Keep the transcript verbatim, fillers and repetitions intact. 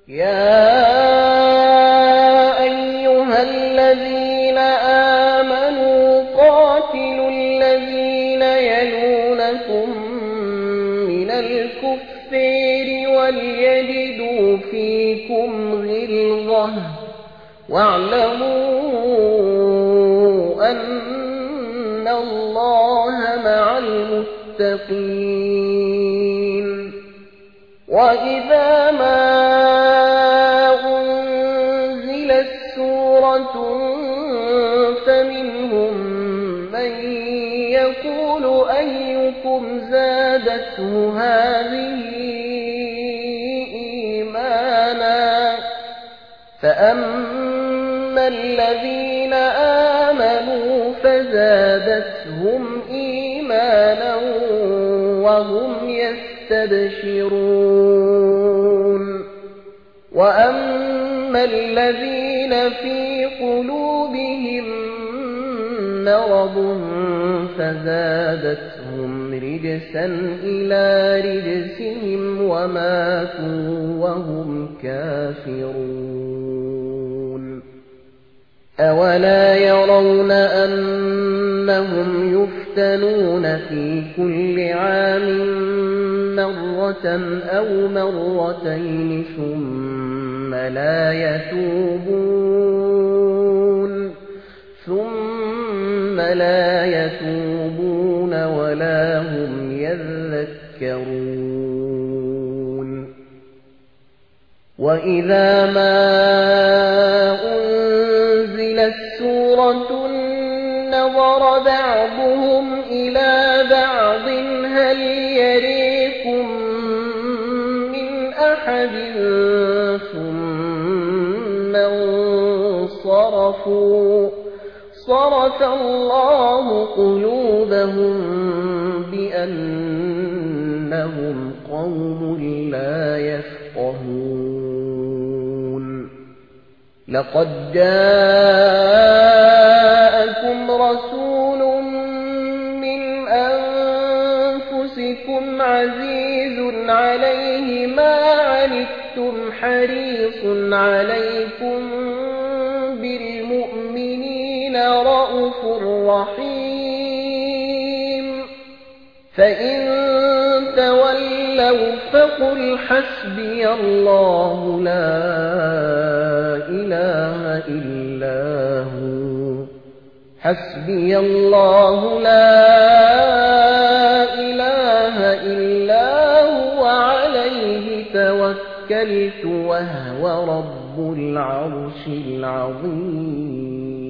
يا أيها الذين آمنوا قاتلوا الذين يلونكم من الكفار وليجدوا فيكم غلظة واعلموا أن الله مع المتقين. وإذا ما أنزلت سورة فمنهم من يقول أيكم زادته هذه إيمانا فأما الذين آمنوا فزادتهم إيمانا وهم يستبشرون. وأما الذين في قلوبهم مرض فزادتهم رجسا إلى رجسهم وماتوا وهم كافرون. أولا يرون أنهم يفتنون في كل عام مرة أو مرتين ثم لا يتوبون ثم لا يتوبون ولا هم يذكرون. وإذا ما أنزلت سورة نظر بعضهم إلى بعض هل يريكم من أحد ثم انصرفوا صرف الله قلوبهم بأنهم قوم لا يفقهون. لقد جاءكم رسول من أنفسكم عزيز عليه ما عنتم حريص عليكم بالمؤمنين رءوف رحيم. فإن تولوا فقل حسبي الله لا إله إلا هو حسبي الله لا إله إلا هو عليه توكلت وهو رب العرش العظيم.